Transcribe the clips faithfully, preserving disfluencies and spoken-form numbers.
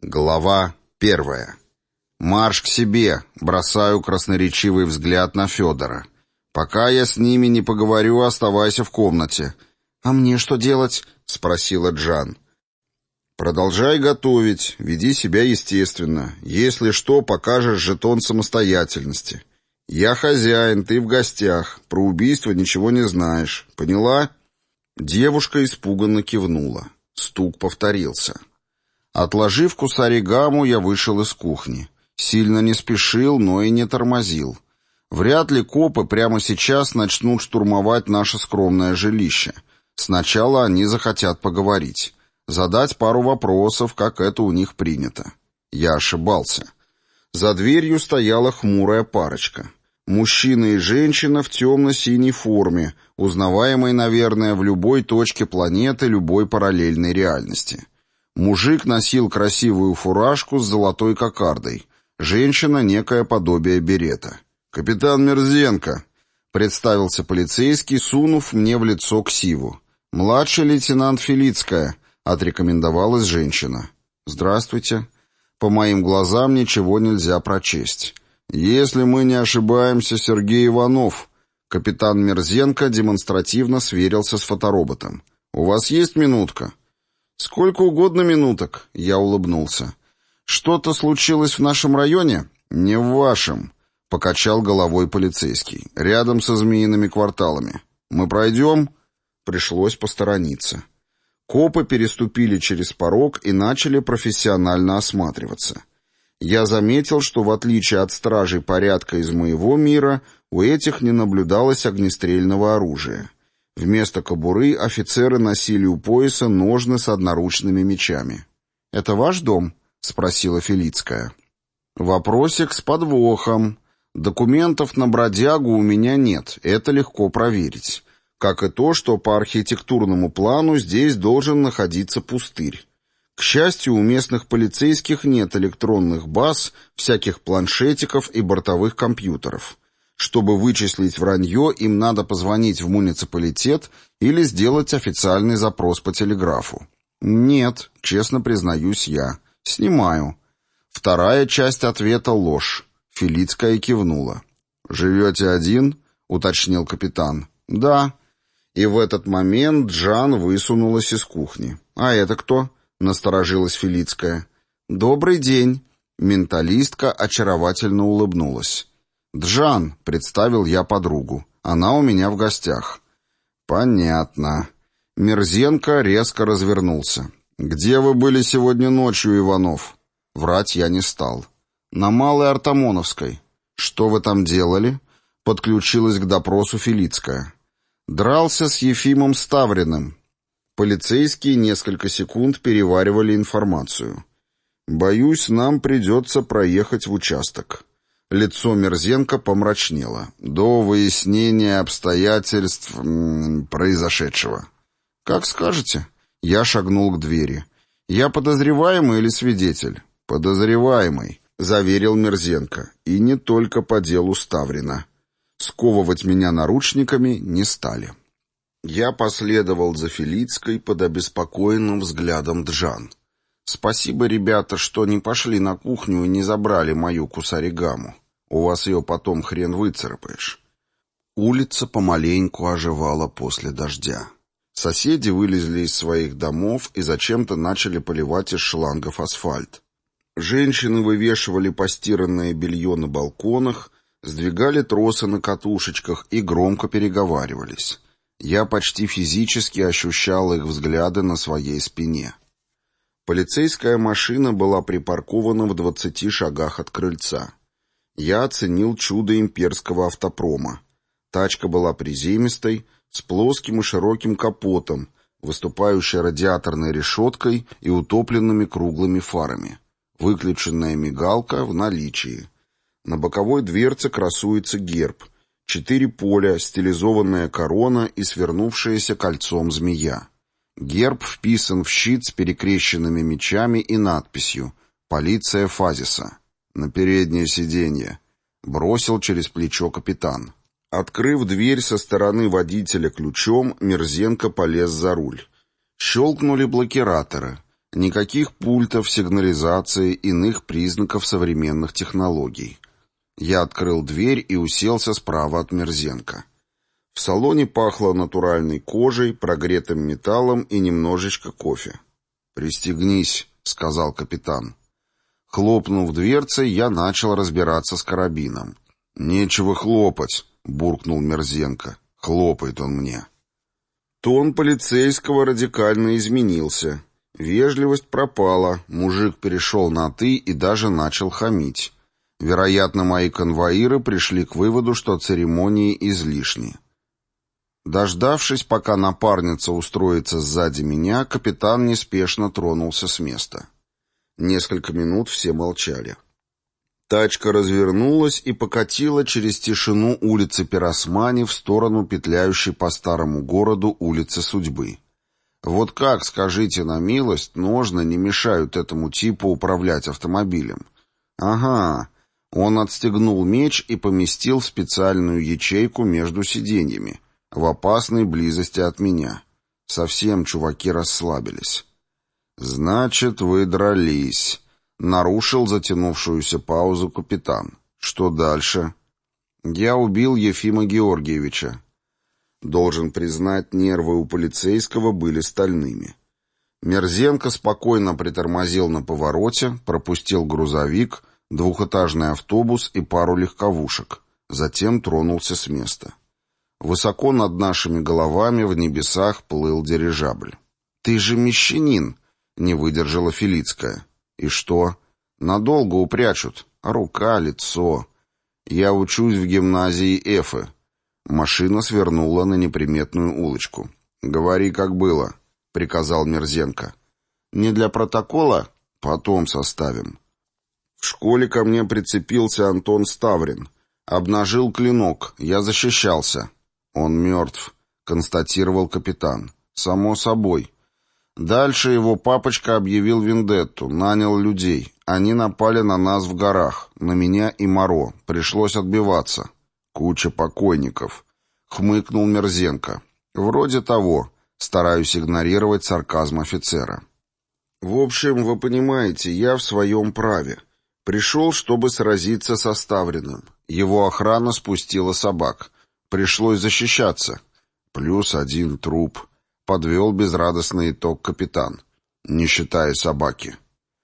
Глава первая. Марш к себе. Бросаю красноречивый взгляд на Федора. Пока я с ними не поговорю, оставайся в комнате. «А мне что делать?» — спросила Джан. «Продолжай готовить, веди себя естественно. Если что, покажешь жетон самостоятельности. Я хозяин, ты в гостях. Про убийство ничего не знаешь. Поняла?» Девушка испуганно кивнула. Стук повторился. Отложив кусаригаму, я вышел из кухни. Сильно не спешил, но и не тормозил. Вряд ли копы прямо сейчас начнут штурмовать наше скромное жилище. Сначала они захотят поговорить. Задать пару вопросов, как это у них принято. Я ошибался. За дверью стояла хмурая парочка. Мужчина и женщина в темно-синей форме, узнаваемой, наверное, в любой точке планеты любой параллельной реальности. Мужик носил красивую фуражку с золотой кокардой. Женщина — некое подобие берета. «Капитан Мерзенко», — представился полицейский, сунув мне в лицо ксиву. «Младший лейтенант Филицкая», — отрекомендовалась женщина. «Здравствуйте. По моим глазам ничего нельзя прочесть. Если мы не ошибаемся, Сергей Иванов». Капитан Мерзенко демонстративно сверился с фотороботом. «У вас есть минутка?» «Сколько угодно минуток», — я улыбнулся. «Что-то случилось в нашем районе?» «Не в вашем», — покачал головой полицейский. «Рядом со змеиными кварталами. Мы пройдем?» Пришлось посторониться. Копы переступили через порог и начали профессионально осматриваться. Я заметил, что в отличие от стражей порядка из моего мира, у этих не наблюдалось огнестрельного оружия. Вместо кобуры офицеры носили у пояса ножны с одноручными мечами. «Это ваш дом?» — спросила Филицкая. «Вопросик с подвохом. Документов на бродягу у меня нет, это легко проверить. Как и то, что по архитектурному плану здесь должен находиться пустырь. К счастью, у местных полицейских нет электронных баз, всяких планшетиков и бортовых компьютеров. Чтобы вычислить вранье, им надо позвонить в муниципалитет или сделать официальный запрос по телеграфу. Нет, честно признаюсь я. Снимаю. Вторая часть ответа — ложь. Филицкая кивнула. «Живете один?» — уточнил капитан. «Да». И в этот момент Джан высунулась из кухни. «А это кто?» — насторожилась Филицкая. «Добрый день». Менталистка очаровательно улыбнулась. «Джан», — представил я подругу. «Она у меня в гостях». «Понятно». Мерзенко резко развернулся. «Где вы были сегодня ночью, Иванов?» Врать я не стал. «На Малой Артамоновской». «Что вы там делали?» Подключилась к допросу Филицкая. «Дрался с Ефимом Ставриным». Полицейские несколько секунд переваривали информацию. «Боюсь, нам придется проехать в участок». Лицо Мерзенко помрачнело. «До выяснения обстоятельств м-м, произошедшего». «Как скажете». Я шагнул к двери. «Я подозреваемый или свидетель?» «Подозреваемый», — заверил Мерзенко. «И не только по делу Ставрина». Сковывать меня наручниками не стали. Я последовал за Филицкой под обеспокоенным взглядом Джан. «Спасибо, ребята, что не пошли на кухню и не забрали мою кусаригаму. У вас ее потом хрен выцарапаешь». Улица помаленьку оживала после дождя. Соседи вылезли из своих домов и зачем-то начали поливать из шлангов асфальт. Женщины вывешивали постиранное белье на балконах, сдвигали тросы на катушечках и громко переговаривались. Я почти физически ощущал их взгляды на своей спине. Полицейская машина была припаркована в двадцати шагах от крыльца. Я оценил чудо имперского автопрома. Тачка была приземистой, с плоским и широким капотом, выступающей радиаторной решеткой и утопленными круглыми фарами. Выключенная мигалка в наличии. На боковой дверце красуется герб. Четыре поля, стилизованная корона и свернувшаяся кольцом змея. Герб вписан в щит с перекрещенными мечами и надписью «Полиция Фазиса». «На переднее сиденье», — бросил через плечо капитан. Открыв дверь со стороны водителя ключом, Мерзенко полез за руль. Щелкнули блокираторы. Никаких пультов, сигнализации, иных признаков современных технологий. Я открыл дверь и уселся справа от Мерзенко. В салоне пахло натуральной кожей, прогретым металлом и немножечко кофе. «Пристегнись», — сказал капитан. Хлопнув дверцей, я начал разбираться с карабином. «Нечего хлопать», — буркнул Мерзенко. «Хлопает он мне». Тон полицейского радикально изменился. Вежливость пропала, мужик перешел на «ты» и даже начал хамить. Вероятно, мои конвоиры пришли к выводу, что церемонии излишни. Дождавшись, пока напарница устроится сзади меня, капитан неспешно тронулся с места. Несколько минут все молчали. Тачка развернулась и покатила через тишину улицы Пиросмани в сторону петляющей по старому городу улицы Судьбы. Вот как, скажите на милость, ножны не мешают этому типу управлять автомобилем? Ага, он отстегнул меч и поместил в специальную ячейку между сиденьями, в опасной близости от меня. Совсем чуваки расслабились. «Значит, вы дрались», — нарушил затянувшуюся паузу капитан. «Что дальше?» «Я убил Ефима Георгиевича». Должен признать, нервы у полицейского были стальными. Мерзенко спокойно притормозил на повороте, пропустил грузовик, двухэтажный автобус и пару легковушек, затем тронулся с места. Высоко над нашими головами в небесах плыл дирижабль. «Ты же мещанин!» — не выдержала Филицкая. «И что? Надолго упрячут. Рука, лицо. Я учусь в гимназии Эфы». Машина свернула на неприметную улочку. «Говори, как было», — приказал Мерзенко. «Не для протокола? Потом составим». В школе ко мне прицепился Антон Ставрин. Обнажил клинок. Я защищался. «Он мертв», — констатировал капитан. «Само собой». Дальше его папочка объявил вендетту, нанял людей. Они напали на нас в горах, на меня и Моро. Пришлось отбиваться. Куча покойников. Хмыкнул Мерзенко. Вроде того. Стараюсь игнорировать сарказм офицера. В общем, вы понимаете, я в своем праве. Пришел, чтобы сразиться со Ставриным. Его охрана спустила собак. Пришлось защищаться. Плюс один труп. Подвел безрадостный итог капитан. Не считая собаки.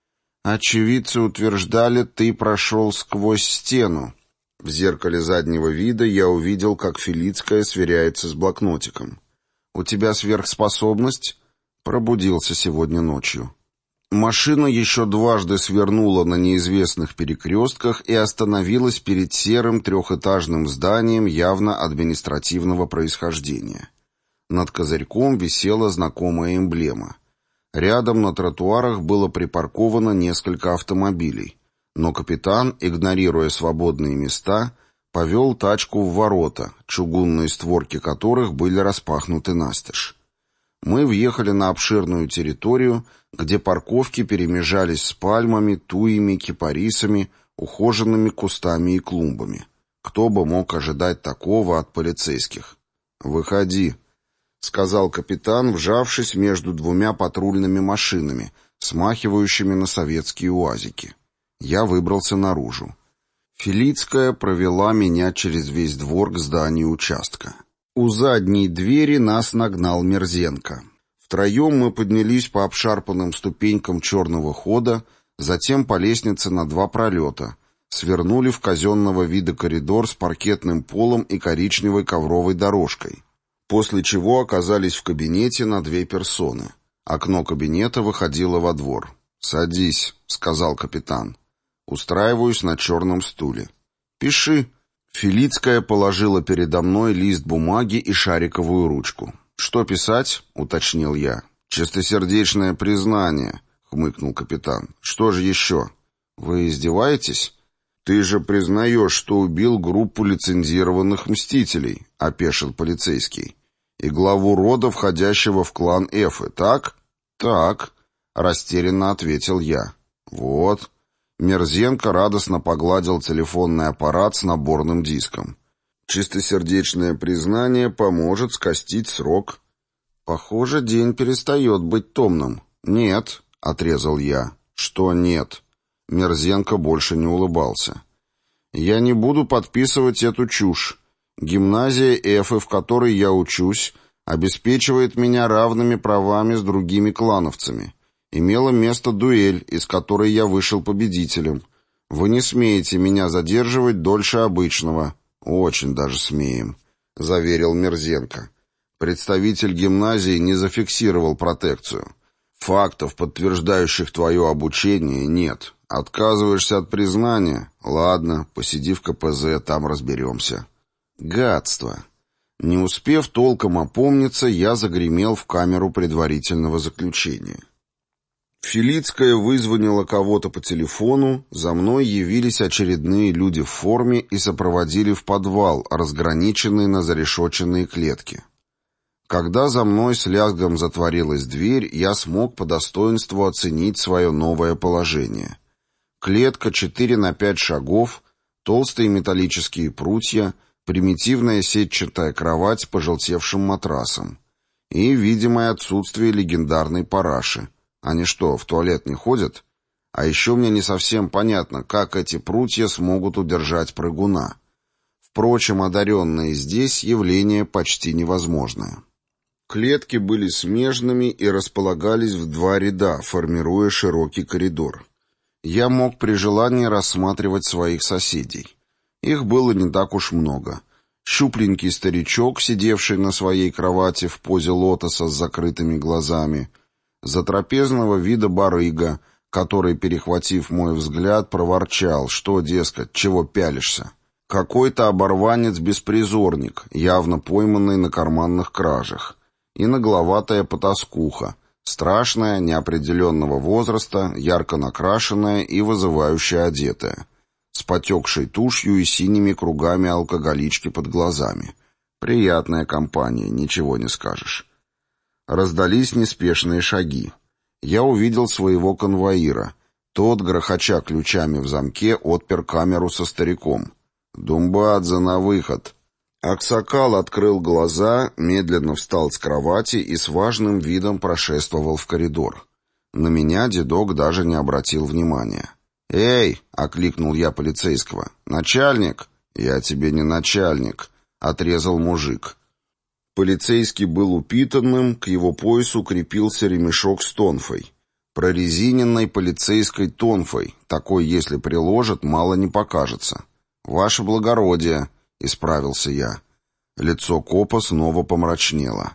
Очевидцы утверждали, ты прошел сквозь стену. В зеркале заднего вида я увидел, как Филицкая сверяется с блокнотиком. «У тебя сверхспособность?» Пробудился сегодня ночью. Машина еще дважды свернула на неизвестных перекрестках и остановилась перед серым трехэтажным зданием явно административного происхождения. Над козырьком висела знакомая эмблема. Рядом на тротуарах было припарковано несколько автомобилей, но капитан, игнорируя свободные места, повел тачку в ворота, чугунные створки которых были распахнуты настежь. Мы въехали на обширную территорию, где парковки перемежались с пальмами, туями, кипарисами, ухоженными кустами и клумбами. Кто бы мог ожидать такого от полицейских? «Выходи», — сказал капитан, вжавшись между двумя патрульными машинами, смахивающими на советские уазики. Я выбрался наружу. Филицкая провела меня через весь двор к зданию участка. У задней двери нас нагнал Мерзенко. Втроем мы поднялись по обшарпанным ступенькам черного хода, затем по лестнице на два пролета, свернули в казенного вида коридор с паркетным полом и коричневой ковровой дорожкой, после чего оказались в кабинете на две персоны. Окно кабинета выходило во двор. «Садись», — сказал капитан. Устраиваюсь на черном стуле. «Пиши». Филицкая положила передо мной лист бумаги и шариковую ручку. «Что писать?» — уточнил я. «Чистосердечное признание», — хмыкнул капитан. «Что же еще?» «Вы издеваетесь?» «Ты же признаешь, что убил группу лицензированных мстителей», — опешил полицейский. «И главу рода, входящего в клан Эфы, так?» «Так», — растерянно ответил я. «Вот». Мерзенко радостно погладил телефонный аппарат с наборным диском. «Чистосердечное признание поможет скостить срок». «Похоже, день перестает быть томным». «Нет», — отрезал я. «Что нет?» Мерзенко больше не улыбался. «Я не буду подписывать эту чушь. Гимназия Эфы, в которой я учусь, обеспечивает меня равными правами с другими клановцами. Имела место дуэль, из которой я вышел победителем. Вы не смеете меня задерживать дольше обычного». «Очень даже смеем», — заверил Мерзенко. «Представитель гимназии не зафиксировал протекцию. Фактов, подтверждающих твое обучение, нет. Отказываешься от признания? Ладно, посиди в ка пэ зэ, там разберемся». Гадство. Не успев толком опомниться, я загремел в камеру предварительного заключения. Филицкая вызвонила кого-то по телефону, за мной явились очередные люди в форме и сопроводили в подвал, разграниченный на зарешоченные клетки. Когда за мной с лязгом затворилась дверь, я смог по достоинству оценить свое новое положение. Клетка четыре на пять шагов, толстые металлические прутья, примитивная сетчатая кровать с пожелтевшим матрасом и видимое отсутствие легендарной параши. Они что, в туалет не ходят? А еще мне не совсем понятно, как эти прутья смогут удержать прыгуна. Впрочем, одаренные здесь явление почти невозможное. Клетки были смежными и располагались в два ряда, формируя широкий коридор. Я мог при желании рассматривать своих соседей. Их было не так уж много. Щупленький старичок, сидевший на своей кровати в позе лотоса с закрытыми глазами, затрапезного вида барыга, который, перехватив мой взгляд, проворчал, что, дескать, чего пялишься. Какой-то оборванец-беспризорник, явно пойманный на карманных кражах, и нагловатая потаскуха, страшная, неопределенного возраста, ярко накрашенная и вызывающе одетая, с потекшей тушью и синими кругами алкоголички под глазами. Приятная компания, ничего не скажешь. Раздались неспешные шаги. Я увидел своего конвоира. Тот, грохоча ключами в замке, отпер камеру со стариком. «Думбадзе, на выход!» Аксакал открыл глаза, медленно встал с кровати и с важным видом прошествовал в коридор. На меня дедок даже не обратил внимания. «Эй!» — окликнул я полицейского. «Начальник!» «Я тебе не начальник!» — отрезал мужик. Полицейский был упитанным, к его поясу крепился ремешок с тонфой. Прорезиненной полицейской тонфой, такой, если приложат, мало не покажется. «Ваше благородие!» — исправился я. Лицо копа снова помрачнело.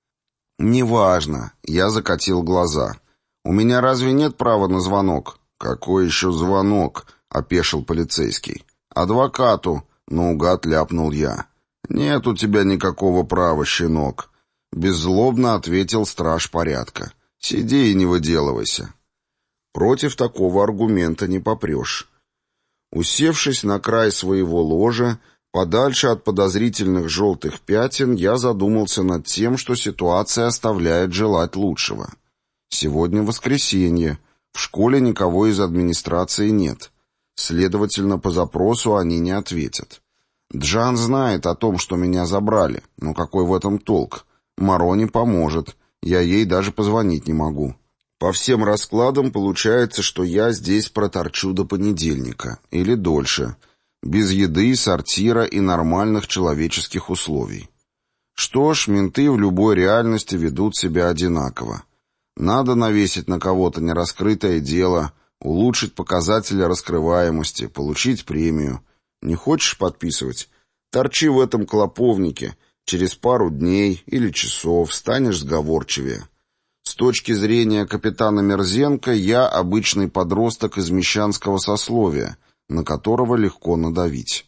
«Неважно», — я закатил глаза. «У меня разве нет права на звонок?» «Какой еще звонок?» — опешил полицейский. «Адвокату», — наугад ляпнул я. «Нет у тебя никакого права, щенок», — беззлобно ответил страж порядка. «Сиди и не выделывайся». Против такого аргумента не попрешь. Усевшись на край своего ложа, подальше от подозрительных желтых пятен, я задумался над тем, что ситуация оставляет желать лучшего. Сегодня воскресенье, в школе никого из администрации нет. Следовательно, по запросу они не ответят. Джан знает о том, что меня забрали, но какой в этом толк? Маро не поможет, я ей даже позвонить не могу. По всем раскладам получается, что я здесь проторчу до понедельника, или дольше, без еды, сортира и нормальных человеческих условий. Что ж, менты в любой реальности ведут себя одинаково. Надо навесить на кого-то нераскрытое дело, улучшить показатели раскрываемости, получить премию. Не хочешь подписывать? Торчи в этом клоповнике. Через пару дней или часов станешь сговорчивее. С точки зрения капитана Мерзенко, я обычный подросток из мещанского сословия, на которого легко надавить.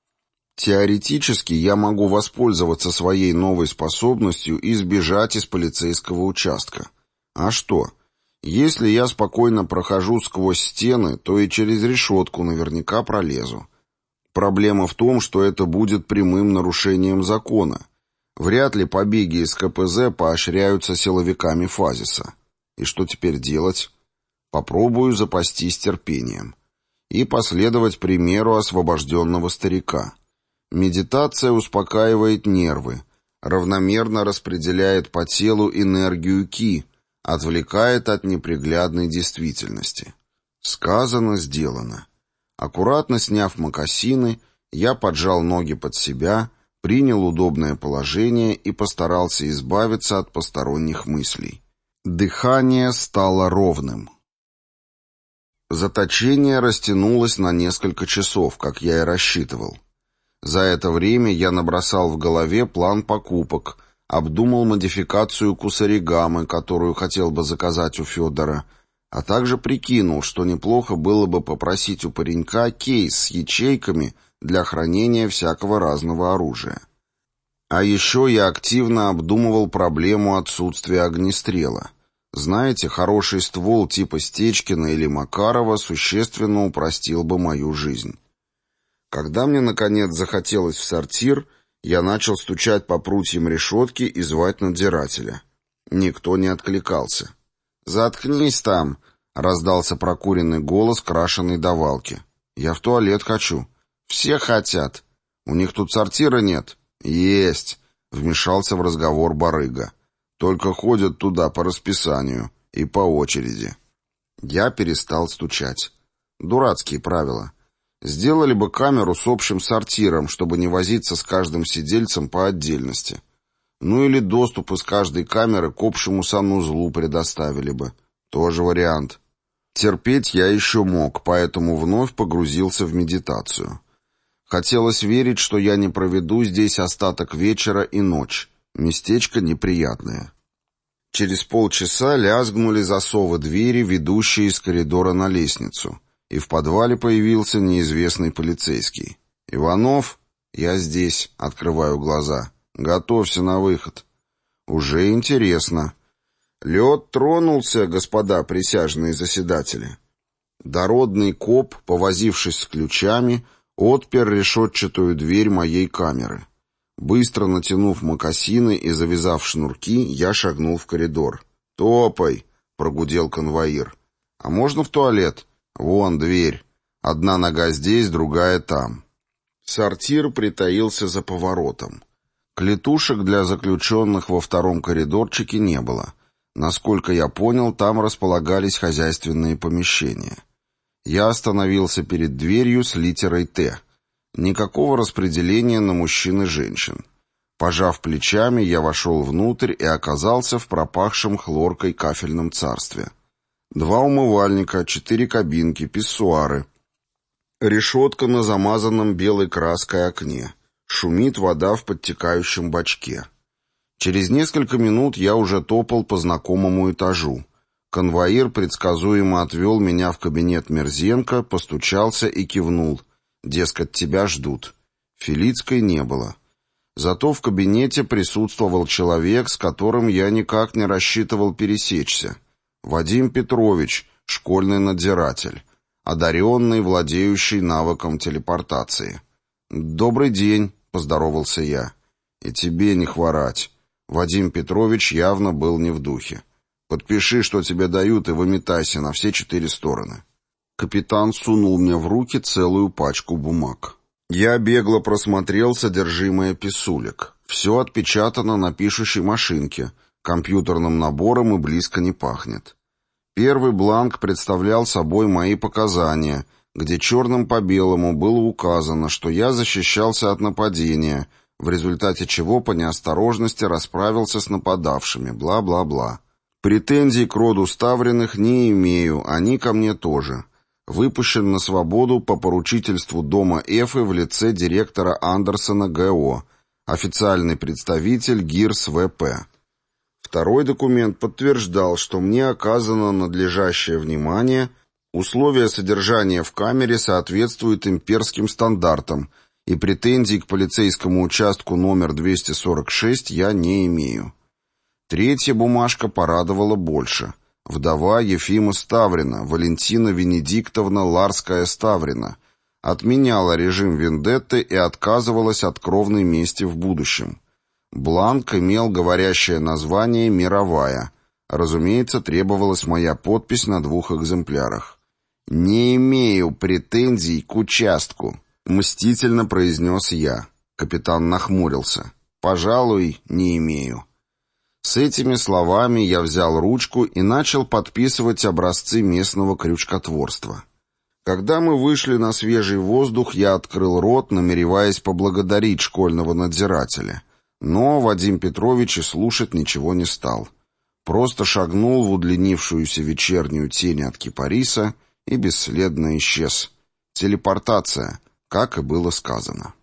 Теоретически я могу воспользоваться своей новой способностью и сбежать из полицейского участка. А что? Если я спокойно прохожу сквозь стены, то и через решетку наверняка пролезу. Проблема в том, что это будет прямым нарушением закона. Вряд ли побеги из ка пэ зэ поощряются силовиками Фазиса. И что теперь делать? Попробую запастись терпением. И последовать примеру освобожденного старика. Медитация успокаивает нервы, равномерно распределяет по телу энергию ки, отвлекает от неприглядной действительности. Сказано, сделано. Аккуратно сняв мокасины, я поджал ноги под себя, принял удобное положение и постарался избавиться от посторонних мыслей. Дыхание стало ровным. Заточение растянулось на несколько часов, как я и рассчитывал. За это время я набросал в голове план покупок, обдумал модификацию кусаригамы, которую хотел бы заказать у Федора, а также прикинул, что неплохо было бы попросить у паренька кейс с ячейками для хранения всякого разного оружия. А еще я активно обдумывал проблему отсутствия огнестрела. Знаете, хороший ствол типа Стечкина или Макарова существенно упростил бы мою жизнь. Когда мне, наконец, захотелось в сортир, я начал стучать по прутьям решетки и звать надзирателя. Никто не откликался. «Заткнись там!» — раздался прокуренный голос крашеной давалки. «Я в туалет хочу». «Все хотят. У них тут сортира нет». «Есть!» — вмешался в разговор барыга. «Только ходят туда по расписанию и по очереди». Я перестал стучать. Дурацкие правила. Сделали бы камеру с общим сортиром, чтобы не возиться с каждым сидельцем по отдельности. Ну или доступ из каждой камеры к общему санузлу предоставили бы. Тоже вариант. Терпеть я еще мог, поэтому вновь погрузился в медитацию. Хотелось верить, что я не проведу здесь остаток вечера и ночь. Местечко неприятное. Через полчаса лязгнули засовы двери, ведущие из коридора на лестницу, и в подвале появился неизвестный полицейский. «Иванов, я здесь», — открываю глаза. «Готовься на выход». «Уже интересно». «Лед тронулся, господа присяжные заседатели». Дородный коп, повозившись с ключами, отпер решетчатую дверь моей камеры. Быстро натянув мокасины и завязав шнурки, я шагнул в коридор. «Топай!» — прогудел конвоир. «А можно в туалет?» «Вон дверь. Одна нога здесь, другая там». Сортир притаился за поворотом. Клетушек для заключенных во втором коридорчике не было. Насколько я понял, там располагались хозяйственные помещения. Я остановился перед дверью с литерой «Т». Никакого распределения на мужчин и женщин. Пожав плечами, я вошел внутрь и оказался в пропахшем хлоркой кафельном царстве. Два умывальника, четыре кабинки, писсуары. Решетка на замазанном белой краской окне. Шумит вода в подтекающем бачке. Через несколько минут я уже топал по знакомому этажу. Конвоир предсказуемо отвел меня в кабинет Мерзенко, постучался и кивнул. Дескать, тебя ждут. Филицкой не было. Зато в кабинете присутствовал человек, с которым я никак не рассчитывал пересечься. Вадим Петрович, школьный надзиратель, одаренный, владеющий навыком телепортации. «Добрый день», — поздоровался я. «И тебе не хворать». Вадим Петрович явно был не в духе. «Подпиши, что тебе дают, и выметайся на все четыре стороны». Капитан сунул мне в руки целую пачку бумаг. Я бегло просмотрел содержимое писулек. Все отпечатано на пишущей машинке, компьютерным набором и близко не пахнет. Первый бланк представлял собой мои показания, где черным по белому было указано, что я защищался от нападения, в результате чего по неосторожности расправился с нападавшими, бла-бла-бла. Претензий к роду Ставриных не имею, они ко мне тоже. Выпущен на свободу по поручительству дома Эфы в лице директора Андерсона ГО, официальный представитель ГИРС ВП. Второй документ подтверждал, что мне оказано надлежащее внимание, условия содержания в камере соответствуют имперским стандартам, и претензий к полицейскому участку номер двести сорок шесть я не имею. Третья бумажка порадовала больше. Вдова Ефима Ставрина, Валентина Венедиктовна Ларская-Ставрина, отменяла режим вендетты и отказывалась от кровной мести в будущем. Бланк имел говорящее название «Мировая». Разумеется, требовалась моя подпись на двух экземплярах. «Не имею претензий к участку», — мстительно произнес я. Капитан нахмурился. «Пожалуй, не имею». С этими словами я взял ручку и начал подписывать образцы местного крючкотворства. Когда мы вышли на свежий воздух, я открыл рот, намереваясь поблагодарить школьного надзирателя. Но Вадим Петрович и слушать ничего не стал. Просто шагнул в удлинившуюся вечернюю тень от кипариса и бесследно исчез. Телепортация, как и было сказано.